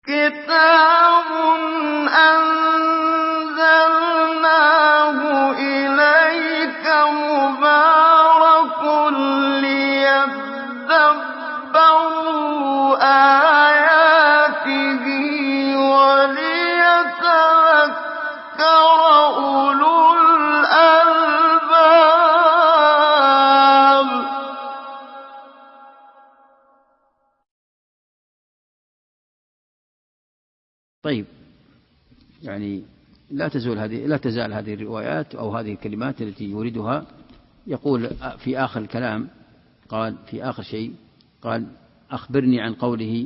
كتاب أنزلناه إليك مبارك ليدبروا آياته وليتذكر أولو الألباب. طيب، يعني لا تزال هذه الروايات أو هذه الكلمات التي يوردها. يقول في آخر الكلام، قال في آخر شيء، قال أخبرني عن قوله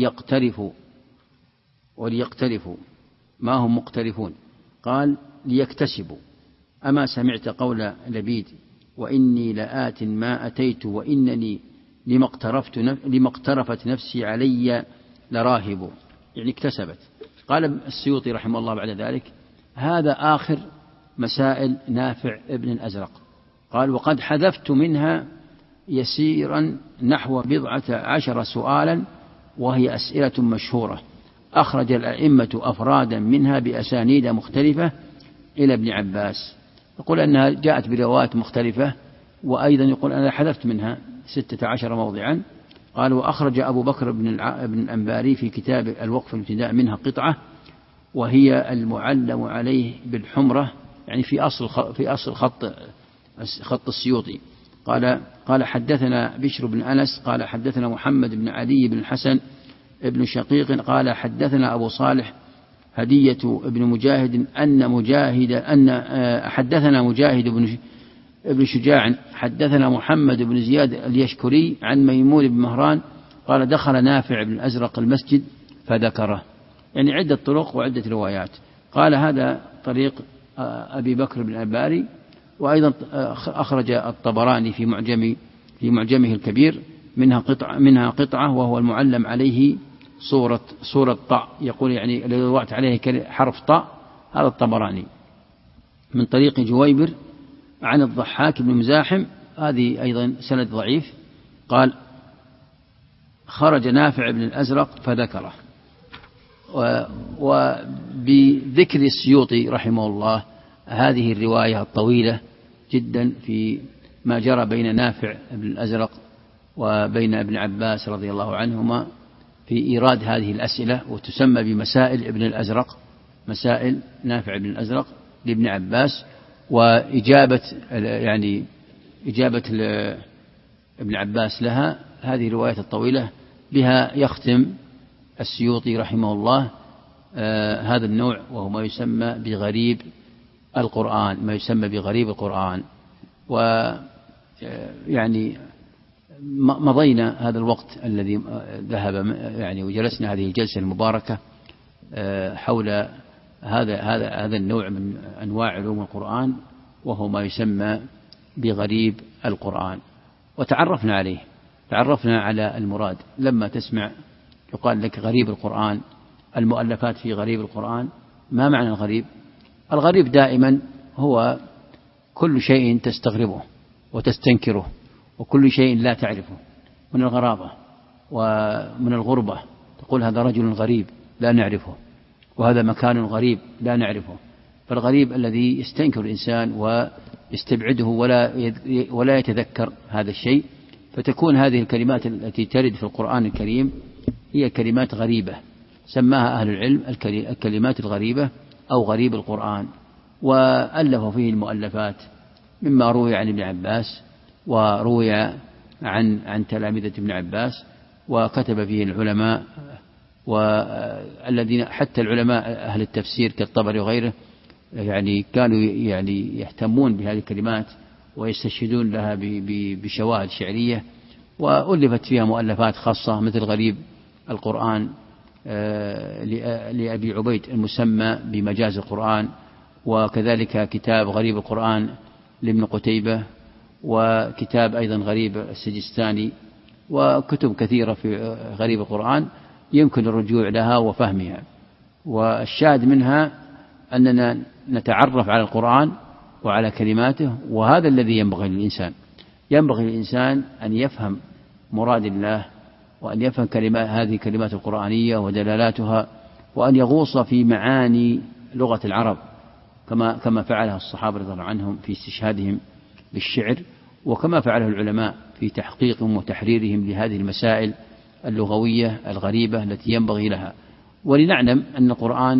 وليقترفوا ما هم مقترفون. قال ليكتسبوا. أما سمعت قول لبيد وإني لآت ما أتيت وإنني لما اقترفت نفسي علي لراهب، يعني اكتسبت. قال السيوطي رحمه الله بعد ذلك: هذا آخر مسائل نافع ابن الأزرق. قال وقد حذفت منها يسيرا نحو 12 سؤالا، وهي أسئلة مشهورة أخرج الأئمة أفرادا منها بأسانيد مختلفة إلى ابن عباس. يقول أنها جاءت بروايات مختلفة، وأيضا يقول أنا حذفت منها 16 موضعا. قال وأخرج أبو بكر بن الأنباري في كتاب الوقف الابتداء منها قطعة، وهي المعلم عليه بالحمرة، يعني في أصل خط السيوطي. قال حدثنا بشر بن أنس قال حدثنا محمد بن علي بن الحسن ابن شقيق قال حدثنا أبو صالح هدية ابن مجاهد حدثنا مجاهد ابن شجاع حدثنا محمد بن زياد اليشكري عن ميمون بن مهران قال دخل نافع بن الأزرق المسجد فذكره، يعني عدة طرق وعدة روايات. قال هذا طريق أبي بكر بن الأنباري، وأيضا أخرج الطبراني في معجمه الكبير منها قطعة وهو المعلم عليه صورة طاء، يقول يعني الذي وضعت عليه حرف طاء، هذا الطبراني من طريق جويبر عن الضحاك بن مزاحم، هذه أيضا سند ضعيف. قال خرج نافع بن الأزرق فذكره. وبذكر السيوطي رحمه الله هذه الرواية الطويلة جدا في ما جرى بين نافع بن الأزرق وبين ابن عباس رضي الله عنهما في إيراد هذه الأسئلة، وتسمى بمسائل ابن الأزرق، مسائل نافع بن الأزرق لابن عباس، وإجابة ابن عباس لها. هذه الرواية الطويلة بها يختم السيوطي رحمه الله هذا النوع، وهو ما يسمى بغريب القرآن. ويعني مضينا هذا الوقت الذي ذهب يعني وجلسنا هذه الجلسة المباركة حول هذا النوع من أنواع علوم القرآن، وهو ما يسمى بغريب القرآن، وتعرفنا عليه، تعرفنا على المراد. لما تسمع يقال لك غريب القرآن، المؤلفات في غريب القرآن، ما معنى الغريب؟ الغريب دائما هو كل شيء تستغربه وتستنكره، وكل شيء لا تعرفه، من الغرابة ومن الغربة، تقول هذا رجل غريب لا نعرفه، وهذا مكان غريب لا نعرفه. فالغريب الذي يستنكر الإنسان ويستبعده ولا يتذكر هذا الشيء، فتكون هذه الكلمات التي ترد في القرآن الكريم هي كلمات غريبة، سماها أهل العلم الكلمات الغريبة أو غريب القرآن. وألفوا فيه المؤلفات مما روي عن ابن عباس وروي عن تلامذة ابن عباس، وكتب فيه العلماء، والذين حتى العلماء أهل التفسير كالطبري وغيره يعني كانوا يعني يهتمون بهذه الكلمات ويستشهدون لها بشواهد شعرية، وألفت فيها مؤلفات خاصة مثل غريب القرآن لأبي عبيد المسمى بمجاز القرآن، وكذلك كتاب غريب القرآن لابن قتيبة، وكتاب أيضا غريب السجستاني، وكتب كثيرة في غريب القرآن يمكن الرجوع لها وفهمها. والشاهد منها أننا نتعرف على القرآن وعلى كلماته، وهذا الذي ينبغي للإنسان أن يفهم مراد الله وأن يفهم هذه الكلمات القرآنية ودلالاتها، وأن يغوص في معاني لغة العرب كما فعلها الصحابة رضي الله عنهم في استشهادهم بالشعر، وكما فعله العلماء في تحقيقهم وتحريرهم لهذه المسائل اللغوية الغريبة التي ينبغي لها. ولنعلم أن القرآن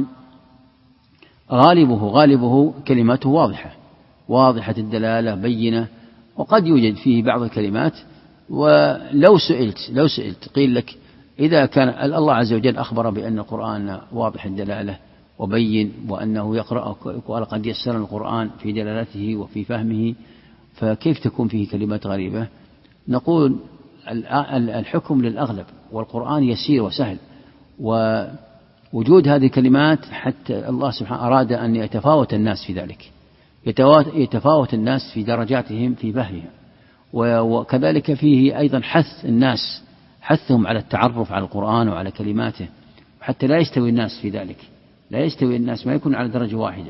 غالبه كلماته واضحة الدلالة بينة، وقد يوجد فيه بعض الكلمات ولو سئلت قيل لك إذا كان الله عز وجل أخبر بأن القرآن واضح الدلالة وبين، وأنه يقرأ ولقد يسرنا القرآن في دلالته وفي فهمه، فكيف تكون فيه كلمات غريبة؟ نقول الحكم للأغلب، والقرآن يسير وسهل، ووجود هذه الكلمات حتى الله سبحانه أراد أن يتفاوت الناس في ذلك، يتفاوت الناس في درجاتهم في فهمها، وكذلك فيه أيضا حثهم على التعرف على القرآن وعلى كلماته، حتى لا يستوي الناس في ذلك، لا يستوي الناس، ما يكون على درجة واحدة،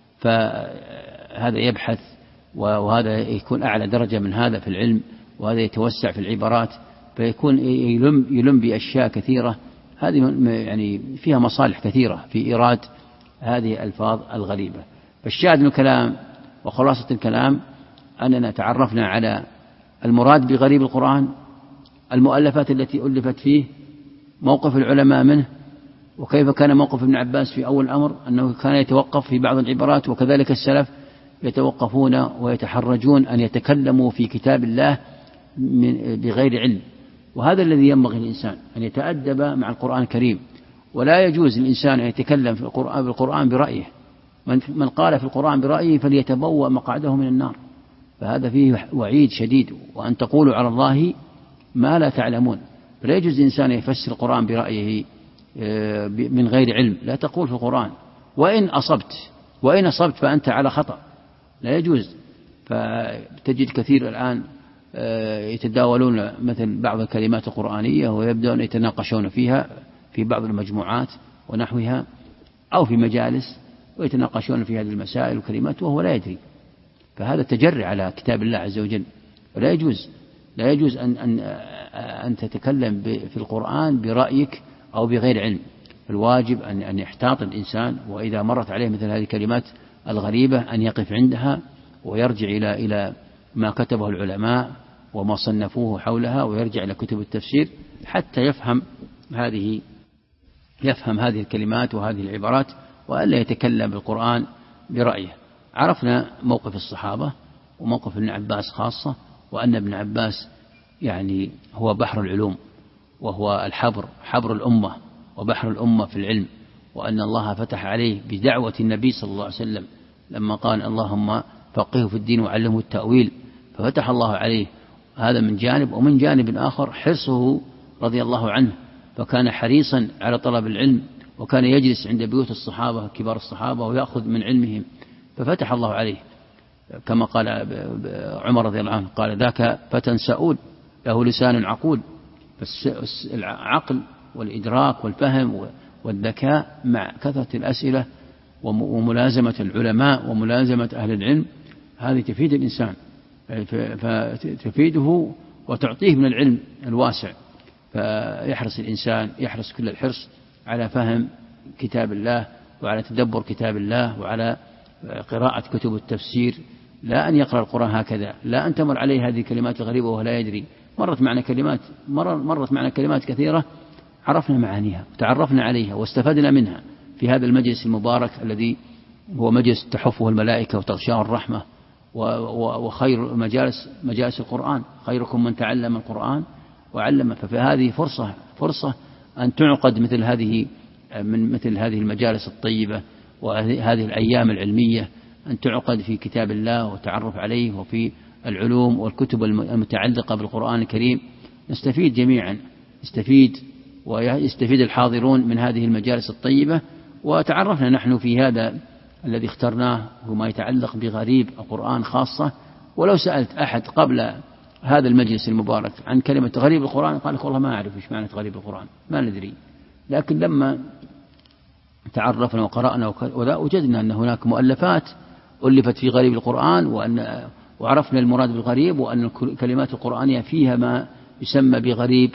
فهذا يبحث وهذا يكون أعلى درجة من هذا في العلم، وهذا يتوسع في العبارات، فيكون يلم بأشياء كثيرة، هذه يعني فيها مصالح كثيرة في إيراد هذه الألفاظ الغريبة. فالشاهد من الكلام وخلاصة الكلام أننا تعرفنا على المراد بغريب القرآن، المؤلفات التي ألفت فيه، موقف العلماء منه، وكيف كان موقف ابن عباس في أول الأمر أنه كان يتوقف في بعض العبارات، وكذلك السلف يتوقفون ويتحرجون أن يتكلموا في كتاب الله بغير علم. وهذا الذي ينبغي الإنسان أن يتأدب مع القرآن الكريم، ولا يجوز للإنسان أن يتكلم في بالقرآن برأيه، من قال في القرآن برأيه فليتبوأ مقعده من النار، فهذا فيه وعيد شديد، وأن تقولوا على الله ما لا تعلمون، فلا يجوز الإنسان يفسر القرآن برأيه من غير علم، لا تقول في القرآن وإن أصبت فأنت على خطأ، لا يجوز. فتجد كثير الآن يتداولون مثل بعض الكلمات القرآنية ويبدأون يتناقشون فيها في بعض المجموعات ونحوها أو في مجالس، ويتناقشون في هذه المسائل والكلمات وهو لا يدري، فهذا تجري على كتاب الله عز وجل، ولا يجوز أن تتكلم في القرآن برأيك أو بغير علم. الواجب أن يحتاط الإنسان، وإذا مرت عليه مثل هذه الكلمات الغريبة أن يقف عندها ويرجع إلى ما كتبه العلماء وما صنفوه حولها، ويرجع إلى كتب التفسير حتى يفهم هذه الكلمات وهذه العبارات، وألا يتكلم بالقرآن برأيه. عرفنا موقف الصحابة وموقف ابن عباس خاصة، وأن ابن عباس يعني هو بحر العلوم، وهو حبر الأمة وبحر الأمة في العلم، وأن الله فتح عليه بدعوة النبي صلى الله عليه وسلم لما قال اللهم فقهه في الدين وعلمه التأويل، ففتح الله عليه. هذا من جانب، ومن جانب آخر حرصه رضي الله عنه، فكان حريصا على طلب العلم، وكان يجلس عند بيوت الصحابة كبار الصحابة ويأخذ من علمهم، ففتح الله عليه، كما قال عمر رضي الله عنه قال ذاك فتى سؤول له لسان عقول. فالعقل والإدراك والفهم والذكاء مع كثرة الأسئلة وملازمة العلماء وملازمة أهل العلم، هذه تفيد الإنسان، فتفيده وتعطيه من العلم الواسع. فيحرص الإنسان كل الحرص على فهم كتاب الله، وعلى تدبر كتاب الله، وعلى قراءة كتب التفسير، لا أن يقرأ القرآن هكذا، لا أن تمر عليه هذه الكلمات الغريبة وهو لا يدري. مرت معنا كلمات كثيرة عرفنا معانيها وتعرفنا عليها واستفدنا منها في هذا المجلس المبارك الذي هو مجلس تحفه الملائكة وتغشاه الرحمة، وخير مجالس القرآن، خيركم من تعلم القرآن وعلمه. ففي هذه فرصة أن تعقد مثل هذه المجالس الطيبة، وهذه الأيام العلمية أن تعقد في كتاب الله والتعرف عليه، وفي العلوم والكتب المتعلقة بالقرآن الكريم. نستفيد جميعا، ويستفيد الحاضرون من هذه المجالس الطيبة. وتعرفنا نحن في هذا الذي اخترناه وما يتعلق بغريب القرآن خاصة. ولو سألت أحد قبل هذا المجلس المبارك عن كلمة غريب القرآن قال لك والله ما أعرف إيش معنى غريب القرآن، ما ندري. لكن لما تعرفنا وقرأنا وجدنا أن هناك مؤلفات ألفت في غريب القرآن، وعرفنا المراد بالغريب، وأن الكلمات القرآنية فيها ما يسمى بغريب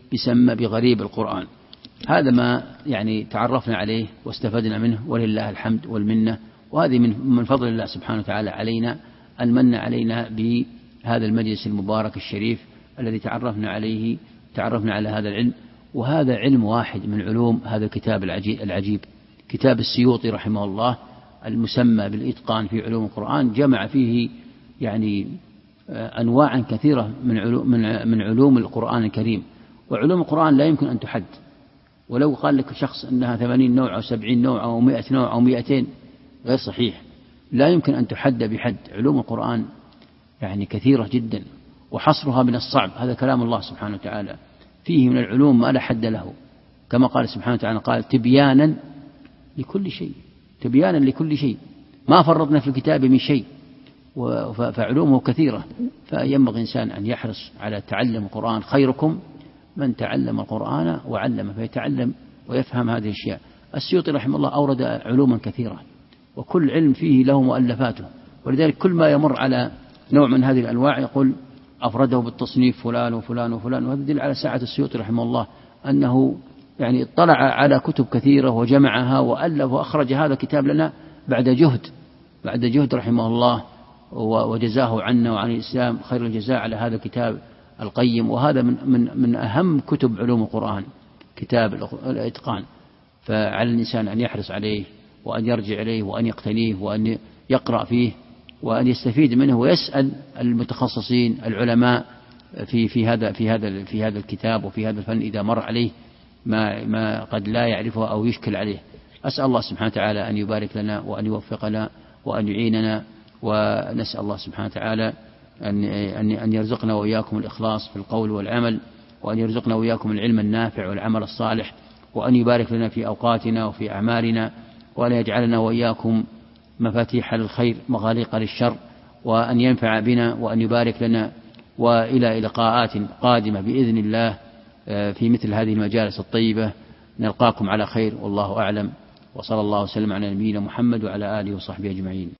يسمى بغريب القرآن. هذا ما يعني تعرفنا عليه واستفدنا منه، ولله الحمد والمنة. وهذه من فضل الله سبحانه وتعالى علينا أن من علينا بهذا المجلس المبارك الشريف الذي تعرفنا على هذا العلم. وهذا علم واحد من علوم هذا الكتاب العجيب، كتاب السيوطي رحمه الله المسمى بالإتقان في علوم القرآن، جمع فيه يعني أنواعا كثيرة من علوم القرآن الكريم. وعلوم القرآن لا يمكن أن تحد، ولو قال لك شخص أنها 80 نوع أو 70 نوع أو 100 نوع أو 200 غير صحيح، لا يمكن أن تحد بحد. علوم القرآن يعني كثيرة جدا، وحصرها من الصعب. هذا كلام الله سبحانه وتعالى، فيه من العلوم ما لا حد له، كما قال سبحانه وتعالى قال تبيانا لكل شيء، تبيانا لكل شيء، ما فرطنا في الكتاب من شيء. فعلومه كثيرة، فينبغي الإنسان أن يحرص على تعلم القرآن. خيركم من تعلم القرآن وعلمه، فيتعلم ويفهم هذه الأشياء. السيوطي رحمه الله أورد علوما كثيرة، وكل علم فيه له مؤلفاته، ولذلك كل ما يمر على نوع من هذه الأنواع يقول أفرده بالتصنيف فلان وفلان وفلان. وهذا يدل على سعة السيوطي رحمه الله أنه يعني اطلع على كتب كثيرة وجمعها وألف وأخرج هذا الكتاب لنا بعد جهد رحمه الله، وجزاه عنا وعن الإسلام خير الجزاء على هذا الكتاب القيم. وهذا من أهم كتب علوم القرآن، كتاب الإتقان. فعلى الإنسان أن يحرص عليه وأن يرجع إليه وأن يقتنيه وأن يقرأ فيه وأن يستفيد منه، ويسأل المتخصصين العلماء في هذا الكتاب وفي هذا الفن إذا مر عليه ما قد لا يعرفه أو يشكل عليه. أسأل الله سبحانه وتعالى أن يبارك لنا وأن يوفقنا وأن يعيننا، ونسأل الله سبحانه وتعالى أن يرزقنا وإياكم الإخلاص في القول والعمل، وأن يرزقنا وإياكم العلم النافع والعمل الصالح، وأن يبارك لنا في أوقاتنا وفي أعمالنا، وأن يجعلنا وإياكم مفاتيح للخير مغاليق للشر، وأن ينفع بنا وأن يبارك لنا. وإلى لقاءات قادمة بإذن الله في مثل هذه المجالس الطيبة، نلقاكم على خير والله أعلم، وصلى الله وسلم على نبينا محمد وعلى آله وصحبه أجمعين.